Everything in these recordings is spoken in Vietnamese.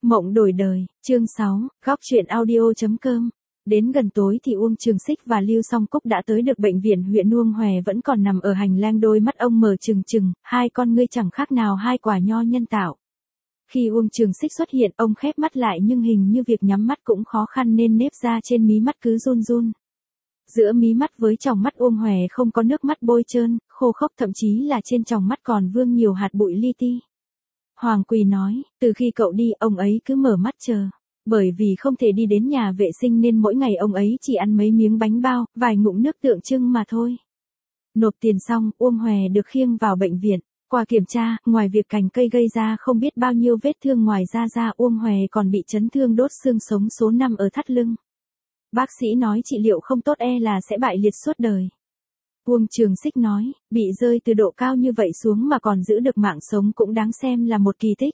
Mộng đổi đời, chương 6, góc truyện audio.com. Đến gần tối thì Uông Trường Xích và Lưu Song Cúc đã tới được bệnh viện huyện Nuông Hòe, vẫn còn nằm ở hành lang, đôi mắt ông mở trừng trừng, hai con ngươi chẳng khác nào hai quả nho nhân tạo. Khi Uông Trường Xích xuất hiện, ông khép mắt lại nhưng hình như việc nhắm mắt cũng khó khăn nên nếp da trên mí mắt cứ run run. Giữa mí mắt với tròng mắt Uông Hòe không có nước mắt bôi trơn, khô khốc, thậm chí là trên tròng mắt còn vương nhiều hạt bụi li ti. Hoàng Quỳ nói, từ khi cậu đi, ông ấy cứ mở mắt chờ. Bởi vì không thể đi đến nhà vệ sinh nên mỗi ngày ông ấy chỉ ăn mấy miếng bánh bao, vài ngụm nước tượng trưng mà thôi. Nộp tiền xong, Uông Hòe được khiêng vào bệnh viện. Qua kiểm tra, ngoài việc cành cây gây ra không biết bao nhiêu vết thương ngoài da, Uông Hòe còn bị chấn thương đốt xương sống số 5 ở thắt lưng. Bác sĩ nói trị liệu không tốt là sẽ bại liệt suốt đời. Uông Trường Xích nói, bị rơi từ độ cao như vậy xuống mà còn giữ được mạng sống cũng đáng xem là một kỳ tích.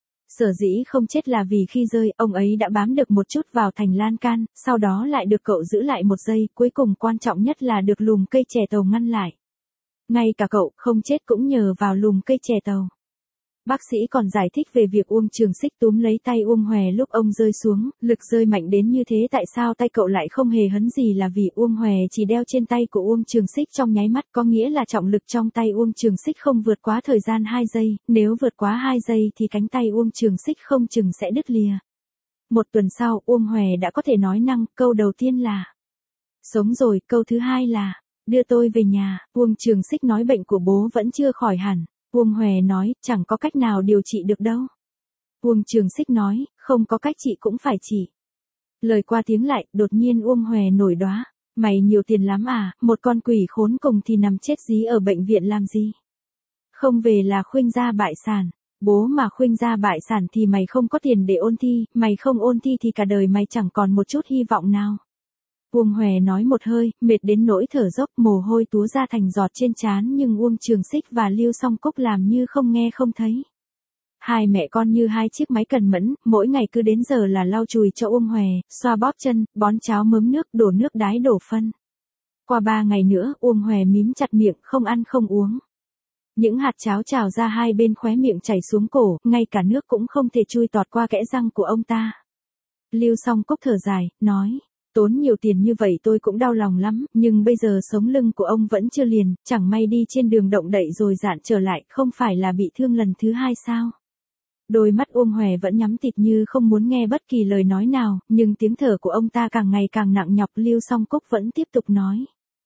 Sở dĩ không chết là vì khi rơi, ông ấy đã bám được một chút vào thành lan can, sau đó lại được cậu giữ lại một giây, cuối cùng quan trọng nhất là được lùm cây chè tàu ngăn lại. Ngay cả cậu không chết cũng nhờ vào lùm cây chè tàu. Bác sĩ còn giải thích về việc Uông Trường Xích túm lấy tay Uông Hòe lúc ông rơi xuống, lực rơi mạnh đến như thế tại sao tay cậu lại không hề hấn gì là vì Uông Hòe chỉ đeo trên tay của Uông Trường Xích trong nháy mắt, có nghĩa là trọng lực trong tay Uông Trường Xích không vượt quá thời gian 2 giây, nếu vượt quá 2 giây thì cánh tay Uông Trường Xích không chừng sẽ đứt lìa. Một tuần sau, Uông Hòe đã có thể nói năng, câu đầu tiên là sống rồi, câu thứ hai là đưa tôi về nhà. Uông Trường Xích nói bệnh của bố vẫn chưa khỏi hẳn. Uông Hòe nói, chẳng có cách nào điều trị được đâu. Uông Trường Xích nói, không có cách trị cũng phải trị. Lời qua tiếng lại, đột nhiên Uông Hòe nổi đoá. Mày nhiều tiền lắm à, một con quỷ khốn cùng thì nằm chết dí ở bệnh viện làm gì? Không về là khuynh gia bại sản. Bố mà khuynh gia bại sản thì mày không có tiền để ôn thi, mày không ôn thi thì cả đời mày chẳng còn một chút hy vọng nào. Uông Hòe nói một hơi, mệt đến nỗi thở dốc, mồ hôi túa ra thành giọt trên trán, nhưng Uông Trường Xích và Lưu Song Cúc làm như không nghe không thấy. Hai mẹ con như hai chiếc máy cần mẫn, mỗi ngày cứ đến giờ là lau chùi cho Uông Hòe, xoa bóp chân, bón cháo mớm nước, đổ nước đái đổ phân. Qua 3 ngày nữa, Uông Hòe mím chặt miệng, không ăn không uống. Những hạt cháo trào ra hai bên khóe miệng chảy xuống cổ, ngay cả nước cũng không thể chui tọt qua kẽ răng của ông ta. Lưu Song Cúc thở dài, nói, tốn nhiều tiền như vậy tôi cũng đau lòng lắm, nhưng bây giờ sống lưng của ông vẫn chưa liền, chẳng may đi trên đường động đậy rồi dạn trở lại, không phải là bị thương lần thứ 2 sao? Đôi mắt Uông Hòe vẫn nhắm tịt như không muốn nghe bất kỳ lời nói nào, nhưng tiếng thở của ông ta càng ngày càng nặng nhọc. Lưu Song Cúc vẫn tiếp tục nói.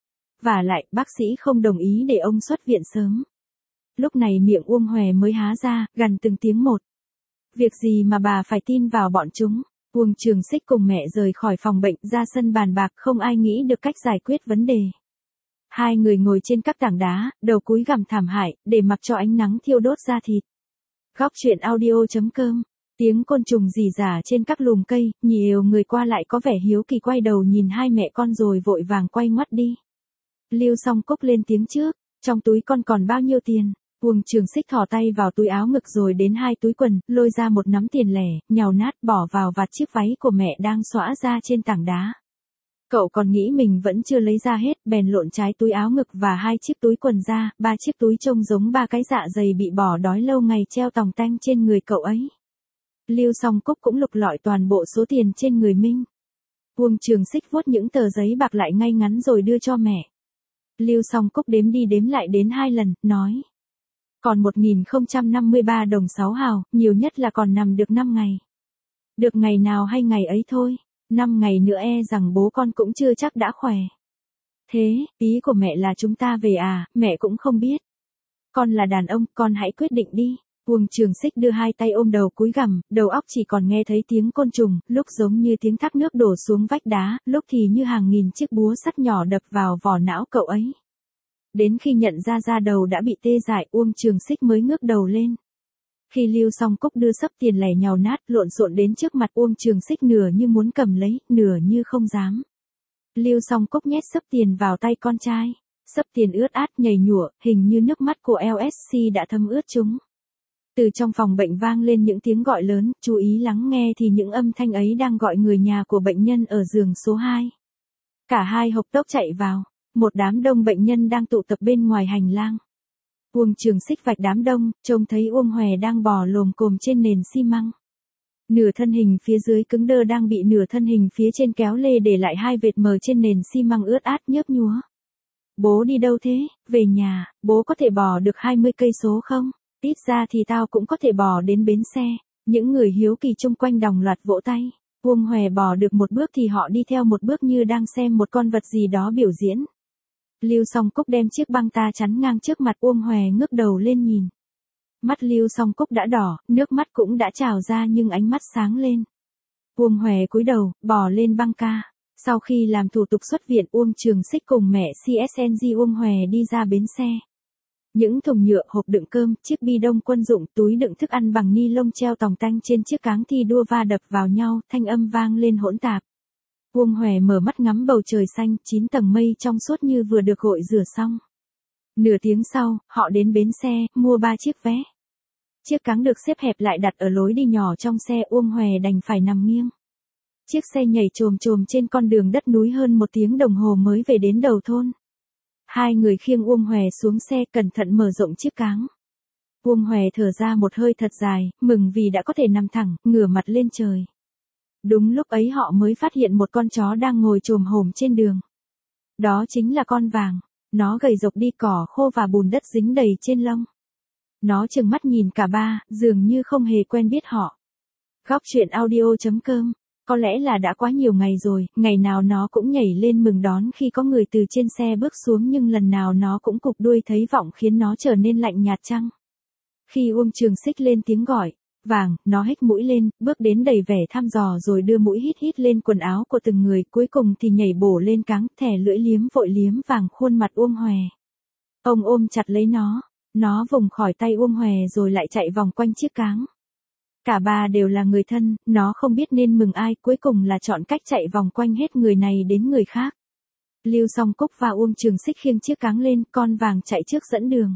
Vả lại, bác sĩ không đồng ý để ông xuất viện sớm. Lúc này miệng Uông Hòe mới há ra, gằn từng tiếng một. Việc gì mà bà phải tin vào bọn chúng? Uông Trường Xích cùng mẹ rời khỏi phòng bệnh, ra sân bàn bạc, không ai nghĩ được cách giải quyết vấn đề. Hai người ngồi trên các tảng đá, đầu cúi gằm thảm hại, để mặc cho ánh nắng thiêu đốt da thịt. Góc truyện audio.com. Tiếng côn trùng rỉ rả trên các lùm cây, nhiều người qua lại có vẻ hiếu kỳ quay đầu nhìn hai mẹ con rồi vội vàng quay ngoắt đi. Lưu Song Cúc lên tiếng trước, trong túi con còn bao nhiêu tiền? Uông Trường Xích thò tay vào túi áo ngực rồi đến 2 túi quần, lôi ra một nắm tiền lẻ, nhào nát bỏ vào vạt chiếc váy của mẹ đang xõa ra trên tảng đá. Cậu còn nghĩ mình vẫn chưa lấy ra hết, bèn lộn trái túi áo ngực và 2 chiếc túi quần ra, 3 chiếc túi trông giống 3 cái dạ dày bị bỏ đói lâu ngày treo tòng tanh trên người cậu ấy. Lưu Song Cúc cũng lục lọi toàn bộ số tiền trên người Minh. Uông Trường Xích vuốt những tờ giấy bạc lại ngay ngắn rồi đưa cho mẹ. Lưu Song Cúc đếm đi đếm lại đến 2 lần, nói. Còn 1053 đồng 6 hào, nhiều nhất là còn nằm được 5 ngày. Được ngày nào hay ngày ấy thôi, 5 ngày nữa rằng bố con cũng chưa chắc đã khỏe. Thế, ý của mẹ là chúng ta về à, mẹ cũng không biết. Con là đàn ông, con hãy quyết định đi. Uông Trường Xích đưa 2 tay ôm đầu cúi gằm, đầu óc chỉ còn nghe thấy tiếng côn trùng, lúc giống như tiếng thác nước đổ xuống vách đá, lúc thì như hàng nghìn chiếc búa sắt nhỏ đập vào vỏ não cậu ấy. Đến khi nhận ra da đầu đã bị tê dại, Uông Trường Xích mới ngước đầu lên. Khi Lưu Song Cúc đưa xấp tiền lẻ nhào nát lộn xộn đến trước mặt Uông Trường Xích, nửa như muốn cầm lấy, nửa như không dám. Lưu Song Cúc nhét xấp tiền vào tay con trai. Xấp tiền ướt át nhảy nhụa, hình như nước mắt của LSC đã thấm ướt chúng. Từ trong phòng bệnh vang lên những tiếng gọi lớn, chú ý lắng nghe thì những âm thanh ấy đang gọi người nhà của bệnh nhân ở giường số 2. Cả hai hộc tốc chạy vào. Một đám đông bệnh nhân đang tụ tập bên ngoài hành lang. Uông Trường Xích vạch đám đông, trông thấy Uông Hòe đang bò lồm cồm trên nền xi măng. Nửa thân hình phía dưới cứng đơ đang bị nửa thân hình phía trên kéo lê để lại hai vệt mờ trên nền xi măng ướt át nhớp nhúa. Bố đi đâu thế? Về nhà, bố có thể bỏ được 20 cây số không? Ít ra thì tao cũng có thể bỏ đến bến xe. Những người hiếu kỳ chung quanh đồng loạt vỗ tay. Uông Hòe bỏ được một bước thì họ đi theo một bước như đang xem một con vật gì đó biểu diễn. Lưu Song Cúc đem chiếc băng ta chắn ngang trước mặt Uông Hòe ngước đầu lên nhìn. Mắt Lưu Song Cúc đã đỏ, nước mắt cũng đã trào ra nhưng ánh mắt sáng lên. Uông Hòe cúi đầu, bò lên băng ca. Sau khi làm thủ tục xuất viện, Uông Trường Xích cùng mẹ CSNG Uông Hòe đi ra bến xe. Những thùng nhựa, hộp đựng cơm, chiếc bi đông quân dụng, túi đựng thức ăn bằng ni lông treo tòng tanh trên chiếc cáng thi đua va đập vào nhau, thanh âm vang lên hỗn tạp. Uông Hòe mở mắt ngắm bầu trời xanh, 9 tầng mây trong suốt như vừa được gội rửa xong. Nửa tiếng sau, họ đến bến xe, mua 3 chiếc vé. Chiếc cáng được xếp hẹp lại đặt ở lối đi nhỏ trong xe, Uông Hòe đành phải nằm nghiêng. Chiếc xe nhảy chồm chồm trên con đường đất núi hơn 1 tiếng đồng hồ mới về đến đầu thôn. Hai người khiêng Uông Hòe xuống xe, cẩn thận mở rộng chiếc cáng. Uông Hòe thở ra một hơi thật dài, mừng vì đã có thể nằm thẳng, ngửa mặt lên trời. Đúng lúc ấy họ mới phát hiện một con chó đang ngồi chồm hổm trên đường. Đó chính là con vàng. Nó gầy rộc đi, cỏ khô và bùn đất dính đầy trên lông. Nó trừng mắt nhìn cả ba, dường như không hề quen biết họ. Góc truyện audio.com. Có lẽ là đã quá nhiều ngày rồi, ngày nào nó cũng nhảy lên mừng đón khi có người từ trên xe bước xuống, nhưng lần nào nó cũng cụp đuôi thấy vọng khiến nó trở nên lạnh nhạt chăng. Khi Uông Trường Xích lên tiếng gọi, vàng, nó hếch mũi lên, bước đến đầy vẻ thăm dò rồi đưa mũi hít hít lên quần áo của từng người, cuối cùng thì nhảy bổ lên cáng, thè lưỡi liếm vội liếm vàng khuôn mặt Uông Hòe. Ông ôm chặt lấy nó vùng khỏi tay Uông Hòe rồi lại chạy vòng quanh chiếc cáng. Cả ba đều là người thân, nó không biết nên mừng ai, cuối cùng là chọn cách chạy vòng quanh hết người này đến người khác. Lưu Song Cúc và Uông Trường Xích khiêng chiếc cáng lên, con vàng chạy trước dẫn đường.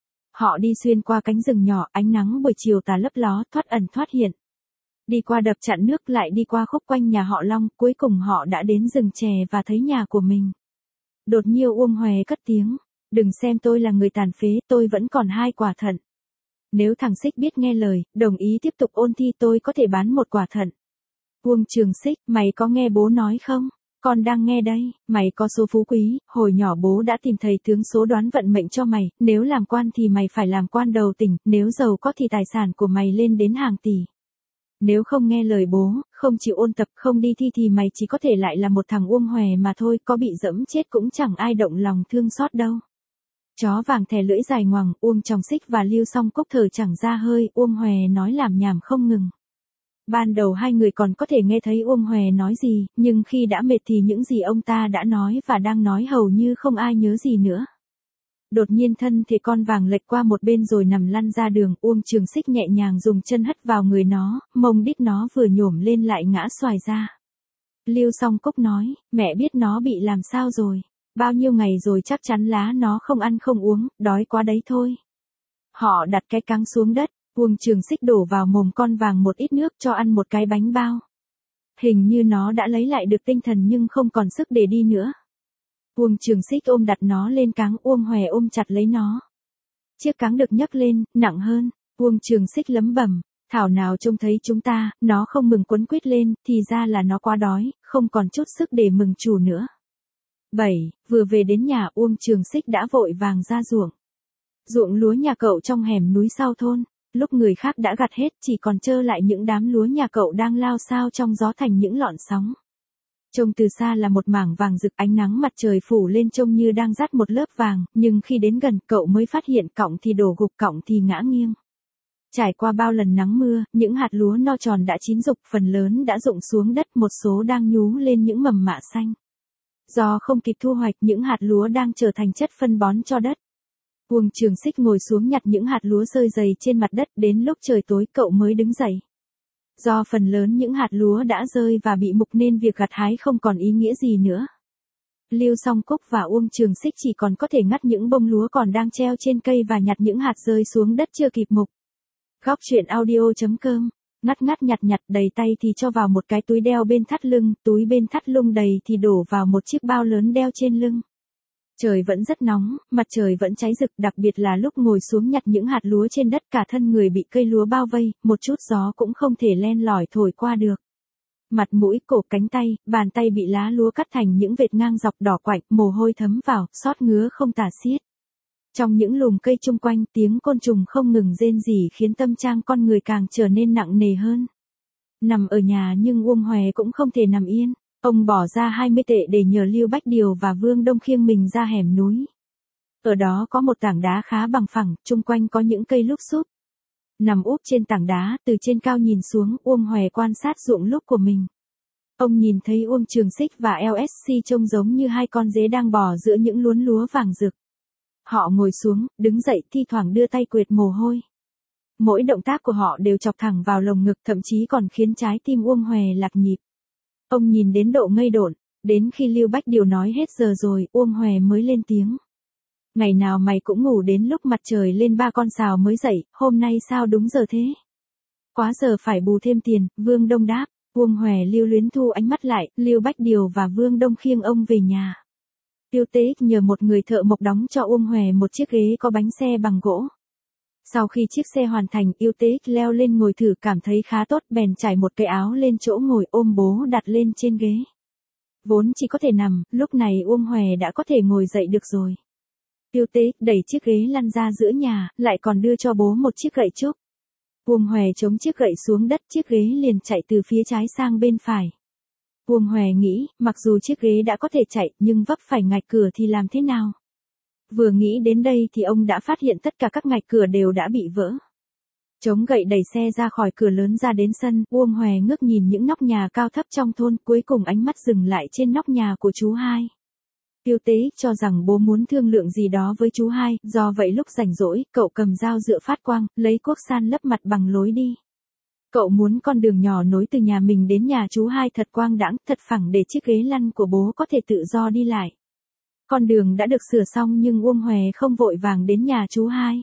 Họ đi xuyên qua cánh rừng nhỏ, ánh nắng buổi chiều tà lấp ló, thoát ẩn thoát hiện. Đi qua đập chặn nước, lại đi qua khúc quanh nhà họ Long, cuối cùng họ đã đến rừng chè và thấy nhà của mình. Đột nhiên Uông Hòe cất tiếng, đừng xem tôi là người tàn phế, tôi vẫn còn 2 quả thận. Nếu thằng Xích biết nghe lời, đồng ý tiếp tục ôn thi, tôi có thể bán 1 quả thận. Uông Trường Xích, mày có nghe bố nói không? Con đang nghe đây, mày có số phú quý, hồi nhỏ bố đã tìm thầy tướng số đoán vận mệnh cho mày, nếu làm quan thì mày phải làm quan đầu tỉnh, nếu giàu có thì tài sản của mày lên đến hàng tỷ. Nếu không nghe lời bố, không chịu ôn tập, không đi thi thì mày chỉ có thể lại là một thằng Uông Hòe mà thôi, có bị dẫm chết cũng chẳng ai động lòng thương xót đâu. Chó vàng thè lưỡi dài ngoằng, Uông Trọng Xích và Lưu Song Cúc thở chẳng ra hơi, Uông Hòe nói làm nhảm không ngừng. Ban đầu hai người còn có thể nghe thấy Uông Hòe nói gì, nhưng khi đã mệt thì những gì ông ta đã nói và đang nói hầu như không ai nhớ gì nữa. Đột nhiên thân thể con vàng lệch qua một bên rồi nằm lăn ra đường, Uông Trường Xích nhẹ nhàng dùng chân hất vào người nó, mông đít nó vừa nhổm lên lại ngã xoài ra. Lưu Song Cúc nói, mẹ biết nó bị làm sao rồi. Bao nhiêu ngày rồi chắc chắn lá nó không ăn không uống, đói quá đấy thôi. Họ đặt cái cáng xuống đất, Uông Trường Xích đổ vào mồm con vàng một ít nước cho ăn một cái bánh bao. Hình như nó đã lấy lại được tinh thần nhưng không còn sức để đi nữa. Uông Trường Xích ôm đặt nó lên cáng, Uông Hòe ôm chặt lấy nó. Chiếc cáng được nhấc lên, nặng hơn, Uông Trường Xích lẩm bẩm, thảo nào trông thấy chúng ta, nó không mừng quấn quýt lên, thì ra là nó quá đói, không còn chút sức để mừng chủ nữa. 7. Vừa về đến nhà, Uông Trường Xích đã vội vàng ra ruộng. Ruộng lúa nhà cậu trong hẻm núi sau thôn, lúc người khác đã gặt hết chỉ còn trơ lại những đám lúa nhà cậu đang lao xao trong gió thành những lọn sóng. Trông từ xa là một mảng vàng rực, ánh nắng mặt trời phủ lên trông như đang dắt một lớp vàng, nhưng khi đến gần cậu mới phát hiện cọng thì đổ gục, cọng thì ngã nghiêng. Trải qua bao lần nắng mưa, những hạt lúa no tròn đã chín rục, phần lớn đã rụng xuống đất, một số đang nhú lên những mầm mạ xanh. Do không kịp thu hoạch, những hạt lúa đang trở thành chất phân bón cho đất. Uông Trường Xích ngồi xuống nhặt những hạt lúa rơi rầy trên mặt đất, đến lúc trời tối cậu mới đứng dậy. Do phần lớn những hạt lúa đã rơi và bị mục nên việc gặt hái không còn ý nghĩa gì nữa. Lưu Song Cúc và Uông Trường Xích chỉ còn có thể ngắt những bông lúa còn đang treo trên cây và nhặt những hạt rơi xuống đất chưa kịp mục. Góc truyện audio.com. Nhặt đầy tay thì cho vào một cái túi đeo bên thắt lưng, túi bên thắt lưng đầy thì đổ vào một chiếc bao lớn đeo trên lưng. Trời vẫn rất nóng, mặt trời vẫn cháy rực, đặc biệt là lúc ngồi xuống nhặt những hạt lúa trên đất, cả thân người bị cây lúa bao vây, một chút gió cũng không thể len lỏi thổi qua được. Mặt mũi, cổ, cánh tay, bàn tay bị lá lúa cắt thành những vệt ngang dọc đỏ quạnh, mồ hôi thấm vào, xót ngứa không tả xiết. Trong những lùm cây chung quanh, tiếng côn trùng không ngừng rên rỉ khiến tâm trạng con người càng trở nên nặng nề hơn. Nằm ở nhà nhưng Uông Hòe cũng không thể nằm yên. Ông bỏ ra 20 tệ để nhờ Lưu Bách Điều và Vương Đông khiêng mình ra hẻm núi. Ở đó có một tảng đá khá bằng phẳng, chung quanh có những cây lúp xúp. Nằm úp trên tảng đá, từ trên cao nhìn xuống, Uông Hòe quan sát ruộng lúp của mình. Ông nhìn thấy Uông Trường Xích và LSC trông giống như hai con dế đang bò giữa những luống lúa vàng rực. Họ ngồi xuống, đứng dậy, thi thoảng đưa tay quệt mồ hôi. Mỗi động tác của họ đều chọc thẳng vào lồng ngực, thậm chí còn khiến trái tim Uông Hòe lạc nhịp. Ông nhìn đến độ ngây độn, đến khi Lưu Bách Điều nói hết giờ rồi, Uông Hòe mới lên tiếng. Ngày nào mày cũng ngủ đến lúc mặt trời lên 3 con sào mới dậy, hôm nay sao đúng giờ thế? Quá giờ phải bù thêm tiền, Vương Đông đáp. Uông Hòe lưu luyến thu ánh mắt lại, Lưu Bách Điều và Vương Đông khiêng ông về nhà. Tiêu Tế nhờ một người thợ mộc đóng cho Uông Hòe một chiếc ghế có bánh xe bằng gỗ. Sau khi chiếc xe hoàn thành, Yêu Tế leo lên ngồi thử, cảm thấy khá tốt, bèn trải một cái áo lên chỗ ngồi, ôm bố đặt lên trên ghế. Vốn chỉ có thể nằm, lúc này Uông Hòe đã có thể ngồi dậy được rồi. Tiêu Tế đẩy chiếc ghế lăn ra giữa nhà, lại còn đưa cho bố một chiếc gậy trúc. Uông Hòe chống chiếc gậy xuống đất, chiếc ghế liền chạy từ phía trái sang bên phải. Uông Hòe nghĩ, mặc dù chiếc ghế đã có thể chạy, nhưng vấp phải ngạch cửa thì làm thế nào? Vừa nghĩ đến đây thì ông đã phát hiện tất cả các ngạch cửa đều đã bị vỡ. Chống gậy đẩy xe ra khỏi cửa lớn ra đến sân, Uông Hòe ngước nhìn những nóc nhà cao thấp trong thôn, cuối cùng ánh mắt dừng lại trên nóc nhà của chú hai. Tiêu Tế cho rằng bố muốn thương lượng gì đó với chú hai, do vậy lúc rảnh rỗi, cậu cầm dao dựa phát quang, lấy cuốc san lấp mặt bằng lối đi. Cậu muốn con đường nhỏ nối từ nhà mình đến nhà chú hai thật quang đãng, thật phẳng để chiếc ghế lăn của bố có thể tự do đi lại. Con đường đã được sửa xong nhưng Uông Hòe không vội vàng đến nhà chú hai.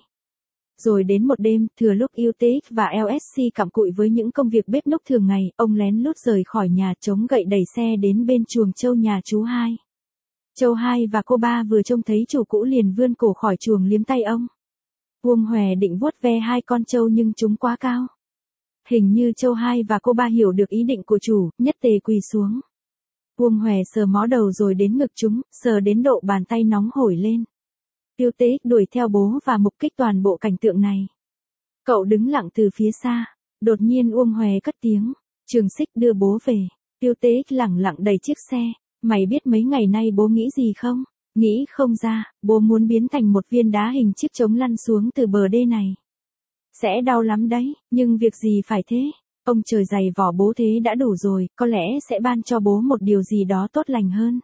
Rồi đến một đêm, thừa lúc Yêu Tế và LSC cặm cụi với những công việc bếp núc thường ngày, ông lén lút rời khỏi nhà, chống gậy đẩy xe đến bên chuồng trâu nhà chú hai. Châu hai và cô ba vừa trông thấy chủ cũ liền vươn cổ khỏi chuồng liếm tay ông. Uông Hòe định vuốt ve hai con trâu nhưng chúng quá cao. Hình như Châu hai và cô ba hiểu được ý định của chủ, nhất tề quỳ xuống. Uông Hòe sờ mó đầu rồi đến ngực chúng, sờ đến độ bàn tay nóng hổi lên. Tiêu Tế đuổi theo bố và mục kích toàn bộ cảnh tượng này. Cậu đứng lặng từ phía xa. Đột nhiên Uông Hòe cất tiếng. Trường Xích đưa bố về. Tiêu Tế lẳng lặng đẩy chiếc xe. Mày biết mấy ngày nay bố nghĩ gì không? Nghĩ không ra, bố muốn biến thành một viên đá hình chiếc trống lăn xuống từ bờ đê này. Sẽ đau lắm đấy, nhưng việc gì phải thế? Ông trời dày vỏ bố thế đã đủ rồi, có lẽ sẽ ban cho bố một điều gì đó tốt lành hơn.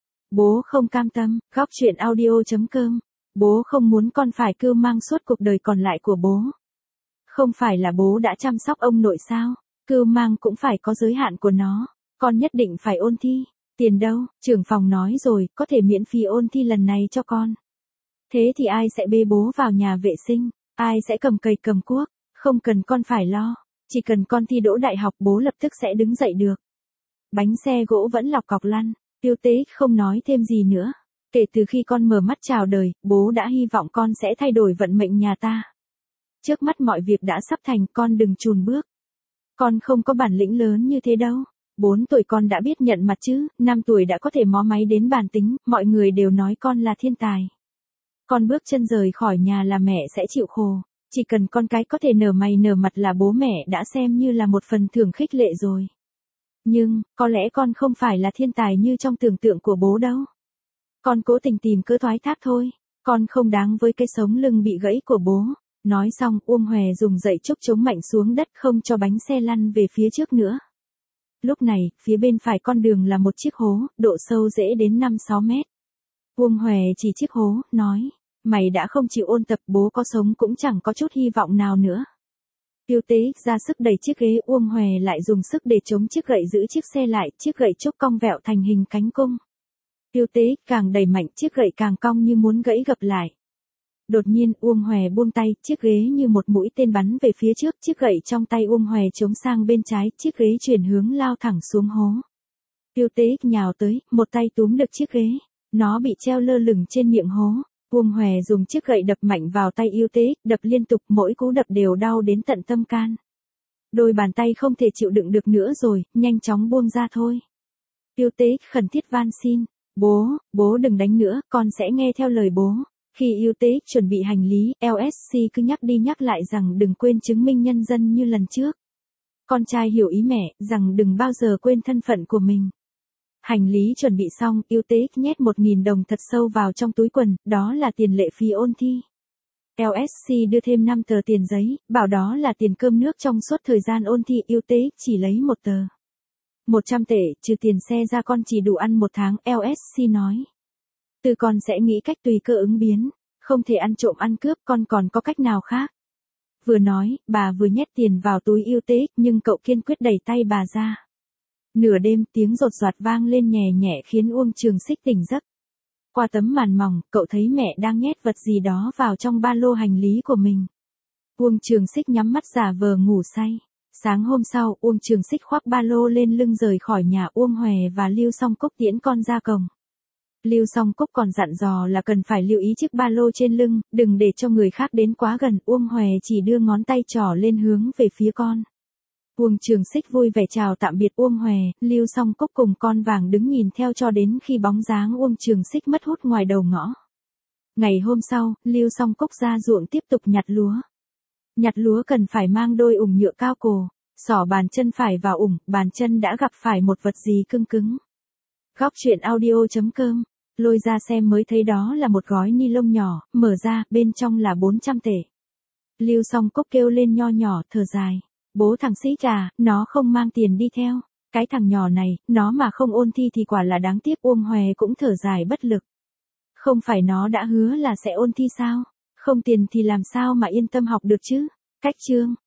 Bố không cam tâm, góc chuyện audio.com. Bố không muốn con phải cưu mang suốt cuộc đời còn lại của bố. Không phải là bố đã chăm sóc ông nội sao? Cưu mang cũng phải có giới hạn của nó. Con nhất định phải ôn thi. Tiền đâu? Trưởng phòng nói rồi, có thể miễn phí ôn thi lần này cho con. Thế thì ai sẽ bê bố vào nhà vệ sinh? Ai sẽ cầm cày cầm cuốc? Không cần con phải lo. Chỉ cần con thi đỗ đại học bố lập tức sẽ đứng dậy được. Bánh xe gỗ vẫn lọc cọc lăn. Tiêu Tế không nói thêm gì nữa. Kể từ khi con mở mắt chào đời, bố đã hy vọng con sẽ thay đổi vận mệnh nhà ta. Trước mắt mọi việc đã sắp thành, con đừng chùn bước. Con không có bản lĩnh lớn như thế đâu. 4 tuổi con đã biết nhận mặt chứ, 5 tuổi đã có thể mó máy đến bàn tính, mọi người đều nói con là thiên tài. Con bước chân rời khỏi nhà là mẹ sẽ chịu khổ, chỉ cần con cái có thể nở mày nở mặt là bố mẹ đã xem như là một phần thưởng khích lệ rồi. Nhưng, có lẽ con không phải là thiên tài như trong tưởng tượng của bố đâu. Con cố tình tìm cớ thoái thác thôi, con không đáng với cái sống lưng bị gãy của bố. Nói xong, Uông Hòe dùng gậy trúc chống mạnh xuống đất không cho bánh xe lăn về phía trước nữa. Lúc này, phía bên phải con đường là một chiếc hố, độ sâu dễ đến 5-6 mét. Uông Hòe chỉ chiếc hố, nói, mày đã không chịu ôn tập bố có sống cũng chẳng có chút hy vọng nào nữa. Tiêu Tế ra sức đẩy chiếc ghế, Uông Hòe lại dùng sức để chống chiếc gậy giữ chiếc xe lại, chiếc gậy trúc cong vẹo thành hình cánh cung. Tiêu Tế càng đẩy mạnh chiếc gậy càng cong như muốn gãy gập lại. Đột nhiên Uông Hòe buông tay, chiếc ghế như một mũi tên bắn về phía trước, chiếc gậy trong tay Uông Hòe chống sang bên trái, chiếc ghế chuyển hướng lao thẳng xuống hố. Tiêu Tế nhào tới, một tay túm được chiếc ghế, Nó bị treo lơ lửng trên miệng hố. Uông Hòe dùng chiếc gậy đập mạnh vào tay Yêu Tế, đập liên tục, mỗi cú đập đều đau đến tận tâm can. Đôi bàn tay không thể chịu đựng được nữa rồi, nhanh chóng buông ra thôi. Yêu Tế khẩn thiết van xin. Bố đừng đánh nữa, con sẽ nghe theo lời bố. Khi Yêu Tế chuẩn bị hành lý, LSC cứ nhắc đi nhắc lại rằng đừng quên chứng minh nhân dân như lần trước. Con trai hiểu ý mẹ, rằng đừng bao giờ quên thân phận của mình. Hành lý chuẩn bị xong, Yêu Tế nhét 1.000 đồng thật sâu vào trong túi quần, đó là tiền lệ phí ôn thi. LSC đưa thêm 5 tờ tiền giấy, bảo đó là tiền cơm nước trong suốt thời gian ôn thi. Yêu Tế chỉ lấy 1 tờ. 100 tệ, trừ tiền xe ra con chỉ đủ ăn 1 tháng, LSC nói. Từ con sẽ nghĩ cách tùy cơ ứng biến, không thể ăn trộm ăn cướp, con còn có cách nào khác. Vừa nói, bà vừa nhét tiền vào túi Yêu Tế, nhưng cậu kiên quyết đẩy tay bà ra. Nửa đêm, tiếng rột rạt vang lên nhẹ nhẹ khiến Uông Trường Xích tỉnh giấc. Qua tấm màn mỏng, cậu thấy mẹ đang nhét vật gì đó vào trong ba lô hành lý của mình. Uông Trường Xích nhắm mắt giả vờ ngủ say. Sáng hôm sau, Uông Trường Xích khoác ba lô lên lưng rời khỏi nhà. Uông Hòe và Lưu Song Cúc tiễn con ra cổng. Lưu Song Cúc còn dặn dò là cần phải lưu ý chiếc ba lô trên lưng, đừng để cho người khác đến quá gần. Uông Hòe chỉ đưa ngón tay trỏ lên hướng về phía con. Uông Trường Xích vui vẻ chào tạm biệt Uông Hòe, Lưu Song Cúc cùng con vàng đứng nhìn theo cho đến khi bóng dáng Uông Trường Xích mất hút ngoài đầu ngõ. Ngày hôm sau, Lưu Song Cúc ra ruộng tiếp tục nhặt lúa. Nhặt lúa cần phải mang đôi ủng nhựa cao cổ, xỏ bàn chân phải vào ủng, bàn chân đã gặp phải một vật gì cứng cứng. Góc truyện audio.com, lôi ra xem mới thấy đó là một gói ni lông nhỏ, mở ra, bên trong là 400 tệ. Lưu Song Cúc kêu lên nho nhỏ, thở dài. Bố thằng Sĩ trà, nó không mang tiền đi theo. Cái thằng nhỏ này, nó mà không ôn thi thì quả là đáng tiếc. Uông Hòe cũng thở dài bất lực. Không phải nó đã hứa là sẽ ôn thi sao? Không tiền thì làm sao mà yên tâm học được chứ? Cách chương.